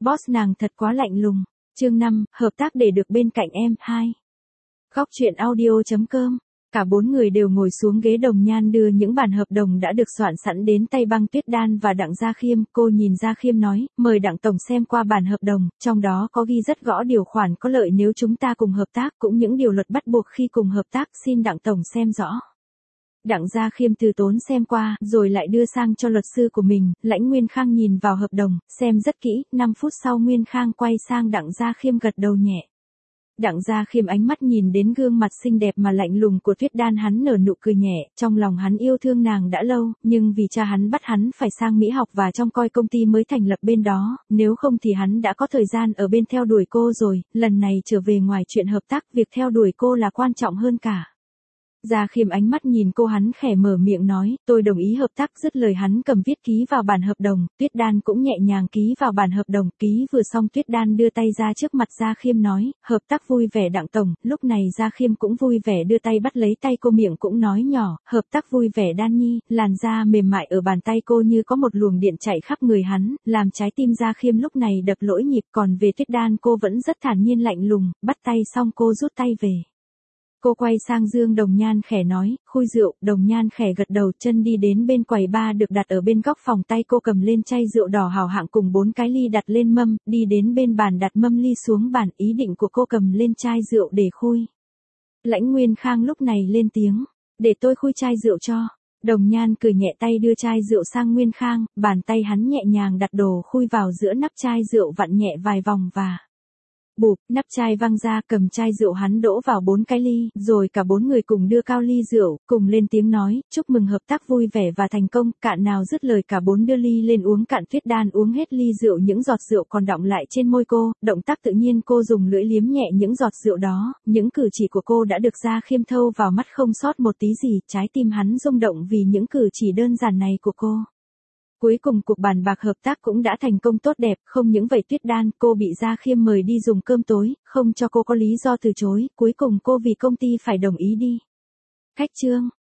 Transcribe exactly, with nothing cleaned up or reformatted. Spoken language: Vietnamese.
Boss nàng thật quá lạnh lùng. Chương năm, hợp tác để được bên cạnh em. hai. Góc truyện audio chấm com. Cả bốn người đều ngồi xuống ghế Đồng Nhan đưa những bản hợp đồng đã được soạn sẵn đến tay Băng Tuyết Đan và Đặng Gia Khiêm. Cô nhìn Gia Khiêm nói, mời Đặng Tổng xem qua bản hợp đồng, trong đó có ghi rất rõ điều khoản có lợi nếu chúng ta cùng hợp tác, cũng những điều luật bắt buộc khi cùng hợp tác, xin Đặng Tổng xem rõ. Đặng Gia Khiêm từ tốn xem qua, rồi lại đưa sang cho luật sư của mình. Lãnh Nguyên Khang nhìn vào hợp đồng, xem rất kỹ, năm phút sau Nguyên Khang quay sang Đặng Gia Khiêm gật đầu nhẹ. Đặng Gia Khiêm ánh mắt nhìn đến gương mặt xinh đẹp mà lạnh lùng của Tuyết Đan, hắn nở nụ cười nhẹ, trong lòng hắn yêu thương nàng đã lâu, nhưng vì cha hắn bắt hắn phải sang Mỹ học và trông coi công ty mới thành lập bên đó, nếu không thì hắn đã có thời gian ở bên theo đuổi cô rồi, lần này trở về ngoài chuyện hợp tác, việc theo đuổi cô là quan trọng hơn cả. Gia Khiêm ánh mắt nhìn cô, hắn khẽ mở miệng nói, tôi đồng ý hợp tác, dứt lời hắn cầm viết ký vào bản hợp đồng. Tuyết Đan cũng nhẹ nhàng ký vào bản hợp đồng, ký vừa xong Tuyết Đan đưa tay ra trước mặt Gia Khiêm nói, hợp tác vui vẻ Đặng Tổng. Lúc này Gia Khiêm cũng vui vẻ đưa tay bắt lấy tay cô, miệng cũng nói nhỏ, hợp tác vui vẻ Đan Nhi. Làn da mềm mại ở bàn tay cô như có một luồng điện chạy khắp người hắn, làm trái tim Gia Khiêm lúc này đập lỗi nhịp. Còn về Tuyết Đan, cô vẫn rất thản nhiên lạnh lùng, bắt tay xong cô rút tay về. Cô quay sang Dương Đồng Nhan khẽ nói, khui rượu. Đồng Nhan khẽ gật đầu, chân đi đến bên quầy bar được đặt ở bên góc phòng, tay cô cầm lên chai rượu đỏ hảo hạng cùng bốn cái ly đặt lên mâm, đi đến bên bàn đặt mâm ly xuống bàn, ý định của cô cầm lên chai rượu để khui. Lãnh Nguyên Khang lúc này lên tiếng, để tôi khui chai rượu cho. Đồng Nhan cười nhẹ, tay đưa chai rượu sang Nguyên Khang, bàn tay hắn nhẹ nhàng đặt đồ khui vào giữa nắp chai rượu, vặn nhẹ vài vòng và bụp, nắp chai văng ra, cầm chai rượu hắn đổ vào bốn cái ly, rồi cả bốn người cùng đưa cao ly rượu, cùng lên tiếng nói, chúc mừng hợp tác vui vẻ và thành công. Cạn nào dứt lời cả bốn đưa ly lên uống cạn. Tuyết Đan uống hết ly rượu, những giọt rượu còn đọng lại trên môi cô, động tác tự nhiên cô dùng lưỡi liếm nhẹ những giọt rượu đó, những cử chỉ của cô đã được Gia Khiêm thâu vào mắt không sót một tí gì, trái tim hắn rung động vì những cử chỉ đơn giản này của cô. Cuối cùng cuộc bàn bạc hợp tác cũng đã thành công tốt đẹp, không những vậy Tuyết Đan, cô bị Gia Khiêm mời đi dùng cơm tối, không cho cô có lý do từ chối, cuối cùng cô vì công ty phải đồng ý đi. Khách trương.